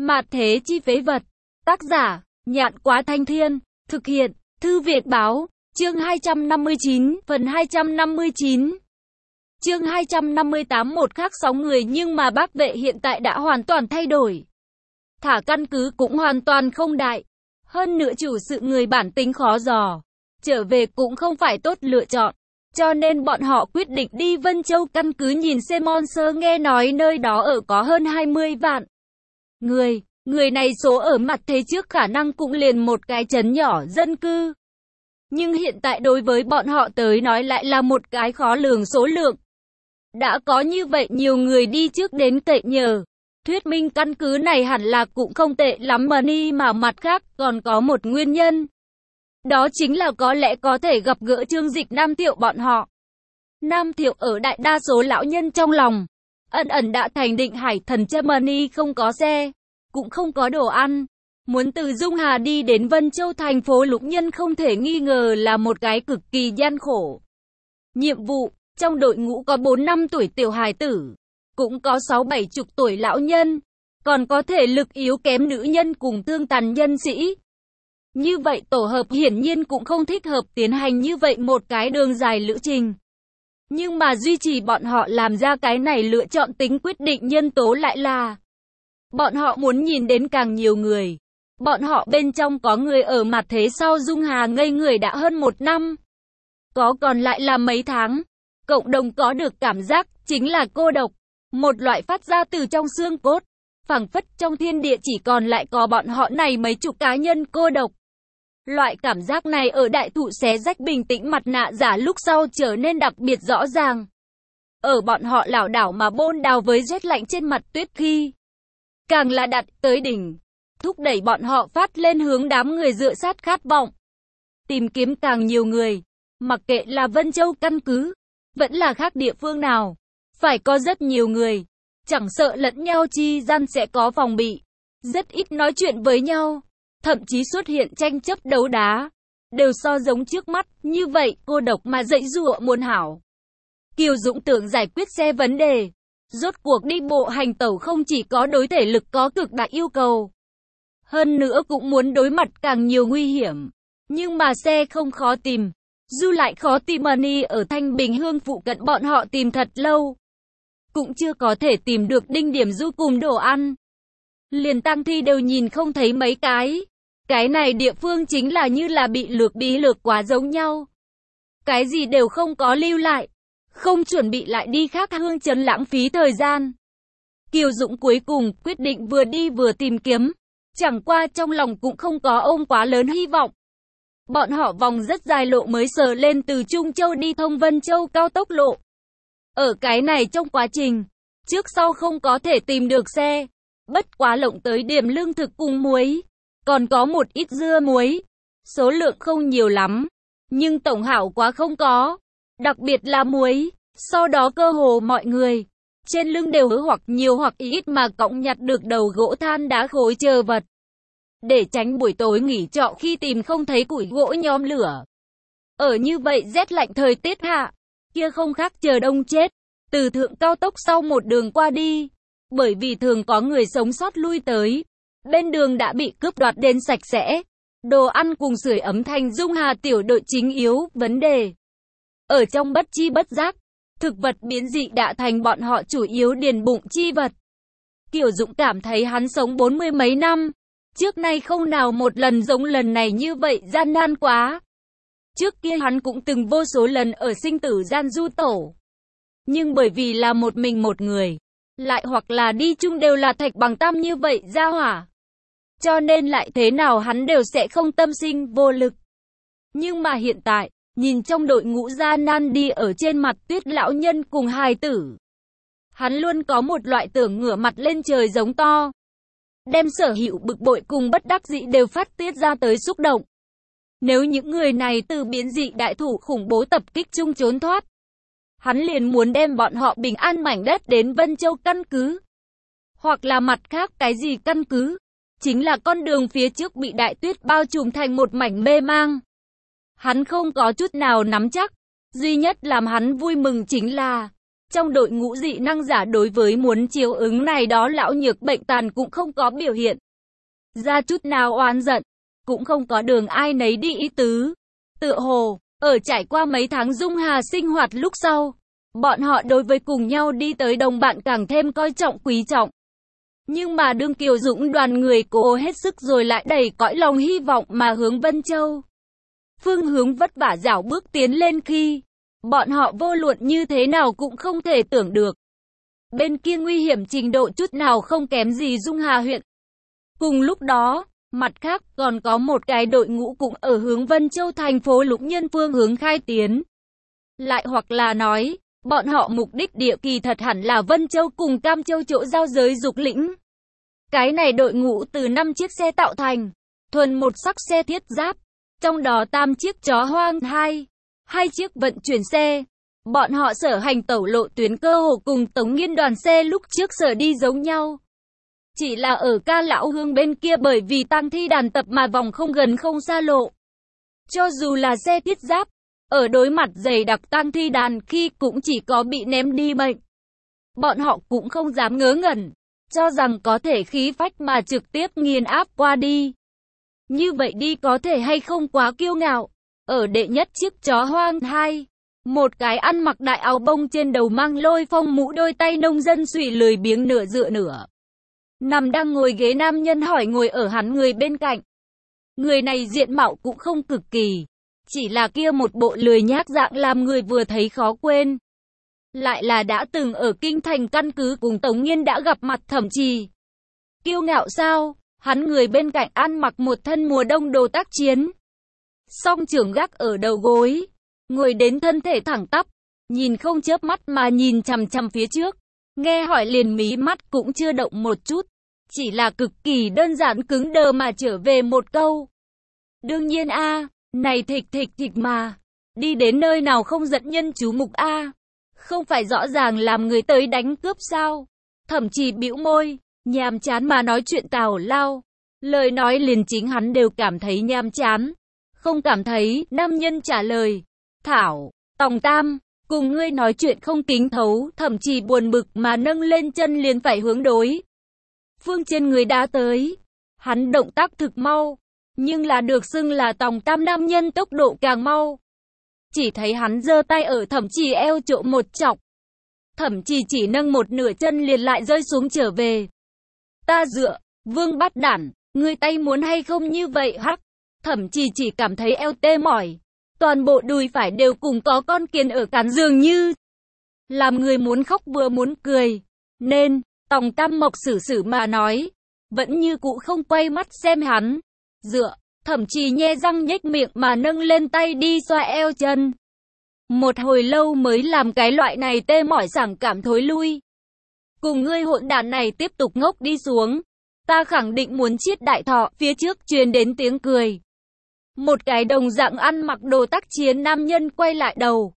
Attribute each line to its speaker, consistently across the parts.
Speaker 1: Mạt thế chi phế vật. Tác giả, Nhạn Quá Thanh Thiên. Thực hiện, Thư Việt Báo. Chương 259, phần 259. Chương 258. Một khác 6 người nhưng mà bác vệ hiện tại đã hoàn toàn thay đổi. Thả căn cứ cũng hoàn toàn không đại. Hơn nữa chủ sự người bản tính khó dò. Trở về cũng không phải tốt lựa chọn. Cho nên bọn họ quyết định đi Vân Châu căn cứ nhìn xem. Monster nghe nói nơi đó ở có hơn 20 vạn người này số ở mặt thế trước khả năng cũng liền một cái trấn nhỏ dân cư. Nhưng hiện tại đối với bọn họ tới nói lại là một cái khó lường số lượng. Đã có như vậy nhiều người đi trước đến cậy nhờ. Thuyết minh căn cứ này hẳn là cũng không tệ lắm mà mặt khác còn có một nguyên nhân. Đó chính là có lẽ có thể gặp gỡ Trương Dịch Nam Thiệu bọn họ. Nam Thiệu ở đại đa số lão nhân trong lòng. Ẩn đã thành định hải thần Germany không có xe, cũng không có đồ ăn. Muốn từ Dung Hà đi đến Vân Châu thành phố Lục Nhân không thể nghi ngờ là một cái cực kỳ gian khổ. Nhiệm vụ, trong đội ngũ có 4-5 tuổi tiểu hài tử, cũng có 6-7 chục tuổi lão nhân, còn có thể lực yếu kém nữ nhân cùng thương tàn nhân sĩ. Như vậy tổ hợp hiển nhiên cũng không thích hợp tiến hành như vậy một cái đường dài lữ trình. Nhưng mà duy trì bọn họ làm ra cái này lựa chọn tính quyết định nhân tố lại là bọn họ muốn nhìn đến càng nhiều người. Bọn họ bên trong có người ở mặt thế sau Dung Hà ngây người đã hơn 1 năm. Có còn lại là mấy tháng. Cộng đồng có được cảm giác chính là cô độc. Một loại phát ra từ trong xương cốt. Phảng phất trong thiên địa chỉ còn lại có bọn họ này mấy chục cá nhân cô độc. Loại cảm giác này ở đại thụ xé rách bình tĩnh mặt nạ giả lúc sau trở nên đặc biệt rõ ràng. Ở bọn họ lảo đảo mà bôn đào với rét lạnh trên mặt tuyết khi càng là đặt tới đỉnh, thúc đẩy bọn họ phát lên hướng đám người dựa sát khát vọng. Tìm kiếm càng nhiều người, mặc kệ là Vân Châu căn cứ, vẫn là khác địa phương nào. Phải có rất nhiều người, chẳng sợ lẫn nhau chi gian sẽ có phòng bị, rất ít nói chuyện với nhau. Thậm chí xuất hiện tranh chấp đấu đá, đều so giống trước mắt, như vậy cô độc mà dãy dụa muốn hảo. Kiều Dũng tưởng giải quyết xe vấn đề, rốt cuộc đi bộ hành tẩu không chỉ có đối thể lực có cực đại yêu cầu, hơn nữa cũng muốn đối mặt càng nhiều nguy hiểm. Nhưng mà xe không khó tìm, du lại khó tìm. Ở Thanh Bình Hương phụ cận bọn họ tìm thật lâu, cũng chưa có thể tìm được đinh điểm du cùng đồ ăn. Liền tang thi đều nhìn không thấy mấy cái. Cái này địa phương chính là như là bị bí lược quá giống nhau. Cái gì đều không có lưu lại. Không chuẩn bị lại đi khác hương trấn lãng phí thời gian. Kiều Dũng cuối cùng quyết định vừa đi vừa tìm kiếm. Chẳng qua trong lòng cũng không có ôm quá lớn hy vọng. Bọn họ vòng rất dài lộ mới sờ lên từ Trung Châu đi thông Vân Châu cao tốc lộ. Ở cái này trong quá trình, trước sau không có thể tìm được xe. Bất quá lộng tới điểm lương thực cùng muối. Còn có một ít dưa muối. Số lượng không nhiều lắm. Nhưng tổng hảo quá không có. Đặc biệt là muối. Sau đó cơ hồ mọi người trên lưng đều hoặc nhiều hoặc ít mà cõng nhặt được đầu gỗ than đá khối chờ vật. Để tránh buổi tối nghỉ trọ khi tìm không thấy củi gỗ nhóm lửa. Ở như vậy rét lạnh thời tiết hạ. Kia không khác chờ đông chết. Từ thượng cao tốc sau một đường qua đi. Bởi vì thường có người sống sót lui tới. Bên đường đã bị cướp đoạt đến sạch sẽ. Đồ ăn cùng sưởi ấm thành Dung Hà tiểu đội chính yếu vấn đề. Ở trong bất chi bất giác, thực vật biến dị đã thành bọn họ chủ yếu điền bụng chi vật. Kiều Dũng cảm thấy hắn sống 40 mấy năm. Trước nay không nào một lần giống lần này như vậy gian nan quá. Trước kia hắn cũng từng vô số lần ở sinh tử gian du tổ. Nhưng bởi vì là một mình một người, lại hoặc là đi chung đều là thạch bằng tam như vậy ra hỏa. Cho nên lại thế nào hắn đều sẽ không tâm sinh vô lực. Nhưng mà hiện tại, nhìn trong đội ngũ gian nan đi ở trên mặt tuyết lão nhân cùng hài tử. Hắn luôn có một loại tưởng ngửa mặt lên trời giống to. Đem sở hữu bực bội cùng bất đắc dĩ đều phát tiết ra tới xúc động. Nếu những người này từ biến dị đại thủ khủng bố tập kích chung trốn thoát, hắn liền muốn đem bọn họ bình an mảnh đất đến Vân Châu căn cứ. Hoặc là mặt khác cái gì căn cứ. Chính là con đường phía trước bị đại tuyết bao trùm thành một mảnh mê mang. Hắn không có chút nào nắm chắc. Duy nhất làm hắn vui mừng chính là Trong đội ngũ dị năng giả đối với muốn chiếu ứng này đó lão nhược bệnh tàn cũng không có biểu hiện ra chút nào oán giận, cũng không có đường ai nấy đi ý tứ. Tựa hồ, ở trải qua mấy tháng Dung Hà sinh hoạt lúc sau, bọn họ đối với cùng nhau đi tới đồng bạn càng thêm coi trọng quý trọng. Nhưng mà đương Kiều Dũng đoàn người cố hết sức rồi lại đầy cõi lòng hy vọng mà hướng Vân Châu phương hướng vất vả dảo bước tiến lên khi bọn họ vô luận như thế nào cũng không thể tưởng được. Bên kia nguy hiểm trình độ chút nào không kém gì Dung Hà huyện. Cùng lúc đó, mặt khác còn có một cái đội ngũ cũng ở hướng Vân Châu thành phố Lục Nhân phương hướng khai tiến. Lại hoặc là nói, bọn họ mục đích địa kỳ thật hẳn là Vân Châu cùng Cam Châu chỗ giao giới dục lĩnh. Cái này đội ngũ từ 5 chiếc xe tạo thành, thuần một sắc xe thiết giáp, trong đó 8 chiếc chó hoang, 2 chiếc vận chuyển xe. Bọn họ sở hành tẩu lộ tuyến cơ hồ cùng Tống Nghiên đoàn xe lúc trước sở đi giống nhau. Chỉ là ở Ca Lão Hương bên kia bởi vì tang thi đàn tập mà vòng không gần không xa lộ. Cho dù là xe thiết giáp, ở đối mặt dày đặc tang thi đàn khi cũng chỉ có bị ném đi mệnh. Bọn họ cũng không dám ngớ ngẩn, cho rằng có thể khí phách mà trực tiếp nghiền áp qua đi. Như vậy đi có thể hay không quá kiêu ngạo. Ở đệ nhất chiếc chó hoang, 2 một cái ăn mặc đại áo bông trên đầu mang lôi phong mũ, đôi tay nông dân suy lười biếng nửa dựa nửa nằm đang ngồi ghế nam nhân hỏi ngồi ở hắn người bên cạnh. Người này diện mạo cũng không cực kỳ, chỉ là kia một bộ lười nhác dạng làm người vừa thấy khó quên. Lại là đã từng ở kinh thành căn cứ cùng Tống Nghiên đã gặp mặt Thẩm Trì. Kiêu ngạo sao? Hắn người bên cạnh ăn mặc một thân mùa đông đồ tác chiến, song trưởng gác ở đầu gối, ngồi đến thân thể thẳng tắp, nhìn không chớp mắt mà nhìn chằm chằm phía trước. Nghe hỏi liền mí mắt cũng chưa động một chút, chỉ là cực kỳ đơn giản cứng đờ mà trở về một câu. Đương nhiên a, này thịch mà, đi đến nơi nào không dẫn nhân chú mục a, không phải rõ ràng làm người tới đánh cướp sao? Thậm chí bĩu môi, nhàm chán mà nói chuyện tào lao, lời nói liền chính hắn đều cảm thấy nhàm chán. Không cảm thấy, nam nhân trả lời. Thảo, Tòng Tam, cùng ngươi nói chuyện không kính thấu, thậm chí buồn bực mà nâng lên chân liền phải hướng đối phương trên người đá tới. Hắn động tác thực mau, nhưng là được xưng là Tòng Tam nam nhân tốc độ càng mau. Chỉ thấy hắn giơ tay ở Thẩm Trì eo chỗ một chọc. Thẩm Trì chỉ nâng một nửa chân liền lại rơi xuống trở về. Ta dựa, Vương Bát Đản, ngươi tay muốn hay không như vậy hắc? Thẩm Trì chỉ cảm thấy eo tê mỏi, toàn bộ đùi phải đều cùng có con kiến ở cán dường như, làm người muốn khóc vừa muốn cười. Nên, Tòng Tam Mộc xử mà nói, vẫn như cũ không quay mắt xem hắn. Dựa, Thẩm Trì nhe răng nhếch miệng mà nâng lên tay đi xoa eo chân. Một hồi lâu mới làm cái loại này tê mỏi sảng cảm thối lui. Cùng ngươi hỗn đản này tiếp tục ngốc đi xuống, ta khẳng định muốn chiết đại thọ. Phía trước truyền đến tiếng cười. Một cái đồng dạng ăn mặc đồ tác chiến nam nhân quay lại đầu,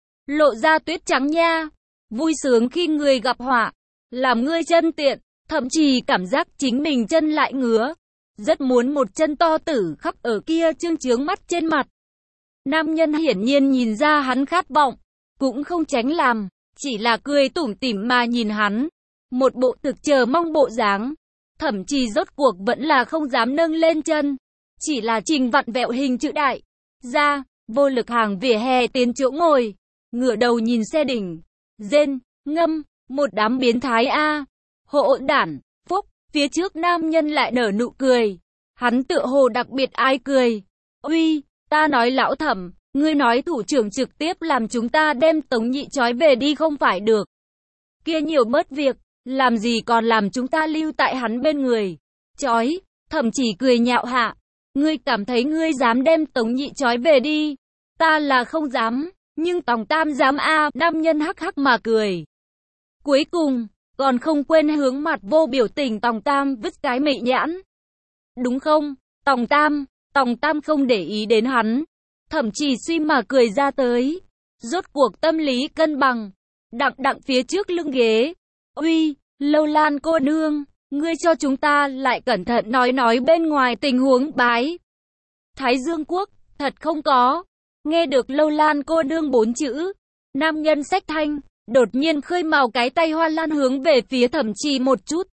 Speaker 1: lộ ra tuyết trắng nha. Vui sướng khi người gặp họa, làm ngươi chân tiện. Thậm chí cảm giác chính mình chân lại ngứa, rất muốn một chân to tử khắc ở kia trương chướng mắt trên mặt. Nam nhân hiển nhiên nhìn ra hắn khát vọng, cũng không tránh làm, chỉ là cười tủm tỉm mà nhìn hắn, một bộ thực chờ mong bộ dáng. Thậm chí rốt cuộc vẫn là không dám nâng lên chân, chỉ là trình vặn vẹo hình chữ đại ra, vô lực hàng vỉa hè tiến chỗ ngồi, ngửa đầu nhìn xe đỉnh, rên ngâm, một đám biến thái a, hỗn đản. Phúc, phía trước nam nhân lại nở nụ cười, hắn tựa hồ đặc biệt ai cười. Uy, ta nói lão Thẩm, ngươi nói thủ trưởng trực tiếp làm chúng ta đem Tống Nhị trói về đi không phải được. Kia nhiều bớt việc, làm gì còn làm chúng ta lưu tại hắn bên người. Trói, Thẩm chỉ cười nhạo hạ. Ngươi cảm thấy ngươi dám đem Tống Nhị trói về đi. Ta là không dám, nhưng Tòng Tam dám a. Nam nhân hắc hắc mà cười. Cuối cùng, còn không quên hướng mặt vô biểu tình Tòng Tam vứt cái mị nhãn. Đúng không, Tòng Tam? Tòng Tam không để ý đến hắn, thậm chí suy mà cười ra tới. Rốt cuộc tâm lý cân bằng, đặng phía trước lưng ghế. Uy, Lâu Lan cô nương, ngươi cho chúng ta lại cẩn thận nói bên ngoài tình huống bái Thái Dương Quốc, thật không có. Nghe được Lâu Lan cô nương 4 chữ, nam nhân xách thanh, đột nhiên khơi mào cái tay Hoa Lan hướng về phía Thẩm Trì một chút.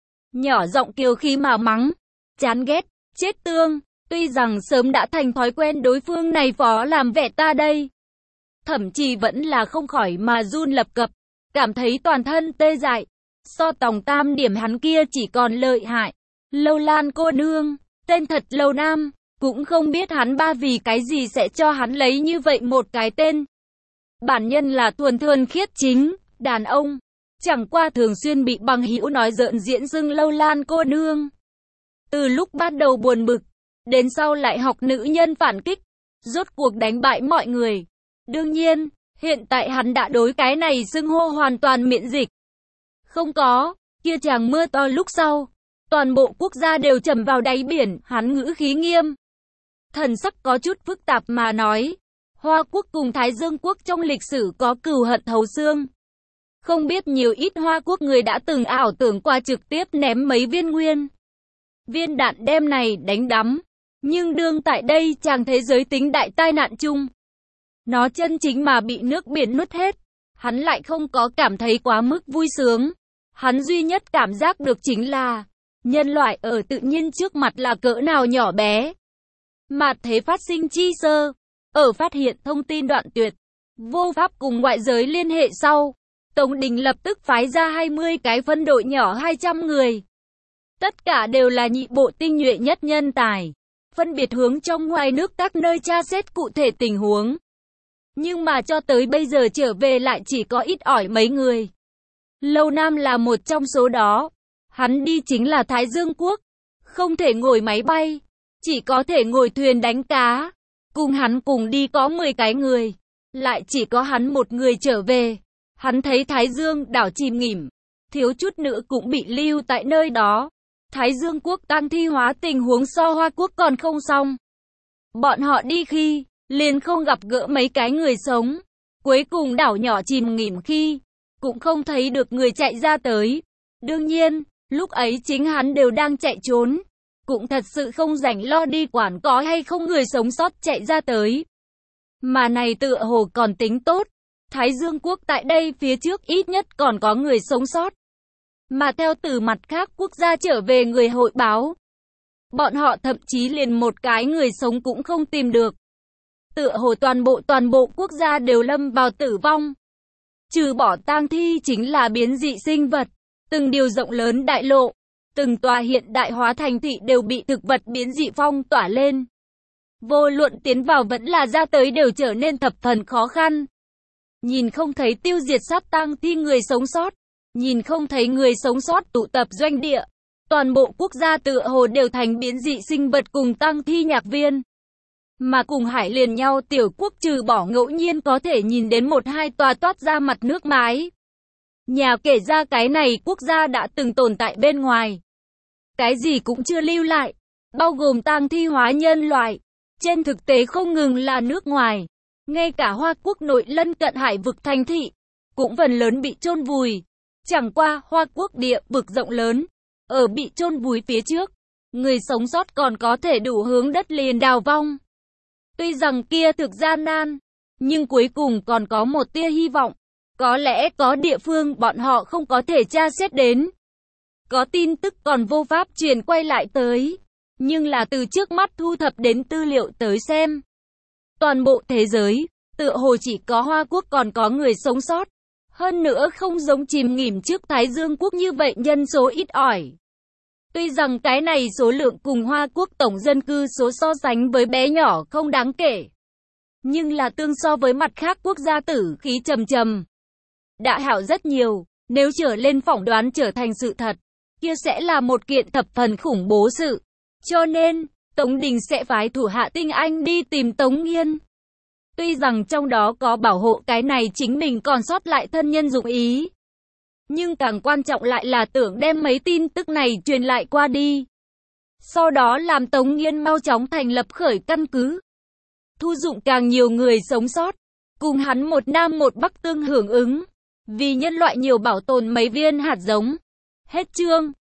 Speaker 1: Nhỏ giọng kiều khí mà mắng, chán ghét, chết tương, tuy rằng sớm đã thành thói quen đối phương này phó làm vẻ ta đây. Thẩm Trì vẫn là không khỏi mà run lập cập, cảm thấy toàn thân tê dại. So Tòng Tam điểm hắn kia chỉ còn lợi hại. Lâu Lan cô nương, tên thật Lâu Nam, cũng không biết hắn ba vì cái gì sẽ cho hắn lấy như vậy một cái tên. Bản nhân là thuần thuần khiết chính, đàn ông, chẳng qua thường xuyên bị bằng hữu nói giỡn diễn xưng Lâu Lan cô nương. Từ lúc bắt đầu buồn bực, đến sau lại học nữ nhân phản kích, rốt cuộc đánh bại mọi người. Đương nhiên, hiện tại hắn đã đối cái này xưng hô hoàn toàn miễn dịch. Không có, kia chàng mưa to lúc sau, toàn bộ quốc gia đều trầm vào đáy biển, hắn ngữ khí nghiêm. Thần sắc có chút phức tạp mà nói, Hoa quốc cùng Thái Dương quốc trong lịch sử có cừu hận thấu xương. Không biết nhiều ít Hoa quốc người đã từng ảo tưởng qua trực tiếp ném mấy viên nguyên viên đạn đem này đánh đắm. Nhưng đương tại đây chàng thế giới tính đại tai nạn chung. Nó chân chính mà bị nước biển nuốt hết. Hắn lại không có cảm thấy quá mức vui sướng. Hắn duy nhất cảm giác được chính là nhân loại ở tự nhiên trước mặt là cỡ nào nhỏ bé. Mạt thế phát sinh chi sơ, ở phát hiện thông tin đoạn tuyệt, vô pháp cùng ngoại giới liên hệ sau, Tống Đình lập tức phái ra 20 cái phân đội nhỏ 200 người. Tất cả đều là nhị bộ tinh nhuệ nhất nhân tài, phân biệt hướng trong ngoài nước các nơi tra xét cụ thể tình huống. Nhưng mà cho tới bây giờ trở về lại chỉ có ít ỏi mấy người. Lâu Nam là một trong số đó. Hắn đi chính là Thái Dương quốc, không thể ngồi máy bay, chỉ có thể ngồi thuyền đánh cá. Cùng hắn cùng đi có 10 cái người, lại chỉ có hắn một người trở về. Hắn thấy Thái Dương đảo chìm nghỉm, thiếu chút nữa cũng bị lưu tại nơi đó. Thái Dương quốc tang thi hóa tình huống so Hoa quốc còn không xong. Bọn họ đi khi, liền không gặp gỡ mấy cái người sống. Cuối cùng đảo nhỏ chìm nghỉm khi, cũng không thấy được người chạy ra tới. Đương nhiên, lúc ấy chính hắn đều đang chạy trốn. Cũng thật sự không rảnh lo đi quản có hay không người sống sót chạy ra tới. Mà này tựa hồ còn tính tốt. Thái Dương quốc tại đây phía trước ít nhất còn có người sống sót. Mà theo từ mặt khác quốc gia trở về người hội báo, bọn họ thậm chí liền một cái người sống cũng không tìm được. Tựa hồ toàn bộ quốc gia đều lâm vào tử vong. Trừ bỏ tang thi chính là biến dị sinh vật. Từng điều rộng lớn đại lộ, từng tòa hiện đại hóa thành thị đều bị thực vật biến dị phong tỏa lên. Vô luận tiến vào vẫn là ra tới đều trở nên thập phần khó khăn. Nhìn không thấy tiêu diệt sát tang thi người sống sót, nhìn không thấy người sống sót tụ tập doanh địa. Toàn bộ quốc gia tựa hồ đều thành biến dị sinh vật cùng tang thi nhạc viên. Mà cùng hải liền nhau tiểu quốc trừ bỏ ngẫu nhiên có thể nhìn đến một hai tòa toát ra mặt nước mái. Nhà kể ra cái này quốc gia đã từng tồn tại bên ngoài. Cái gì cũng chưa lưu lại, bao gồm tang thi hóa nhân loại. Trên thực tế không ngừng là nước ngoài. Ngay cả Hoa quốc nội lân cận hải vực thành thị, cũng phần lớn bị chôn vùi. Chẳng qua Hoa quốc địa vực rộng lớn, ở bị chôn vùi phía trước, người sống sót còn có thể đủ hướng đất liền đào vong. Tuy rằng kia thực gian nan, nhưng cuối cùng còn có một tia hy vọng. Có lẽ có địa phương bọn họ không có thể tra xét đến. Có tin tức còn vô pháp truyền quay lại tới. Nhưng là từ trước mắt thu thập đến tư liệu tới xem. Toàn bộ thế giới, tựa hồ chỉ có Hoa quốc còn có người sống sót. Hơn nữa không giống chìm nghỉm trước Thái Dương quốc như vậy nhân số ít ỏi. Tuy rằng cái này số lượng cùng Hoa quốc tổng dân cư số so sánh với bé nhỏ không đáng kể. Nhưng là tương so với mặt khác quốc gia tử khí trầm trầm. Đã hảo rất nhiều, nếu trở lên phỏng đoán trở thành sự thật, kia sẽ là một kiện thập phần khủng bố sự. Cho nên, Tống Đình sẽ phái thủ hạ tinh anh đi tìm Tống Nghiên. Tuy rằng trong đó có bảo hộ cái này chính mình còn sót lại thân nhân dụng ý. Nhưng càng quan trọng lại là tưởng đem mấy tin tức này truyền lại qua đi. Sau đó làm Tống Nghiên mau chóng thành lập khởi căn cứ. Thu dụng càng nhiều người sống sót. Cùng hắn một nam một bắc tương hưởng ứng. Vì nhân loại nhiều bảo tồn mấy viên hạt giống. Hết chương.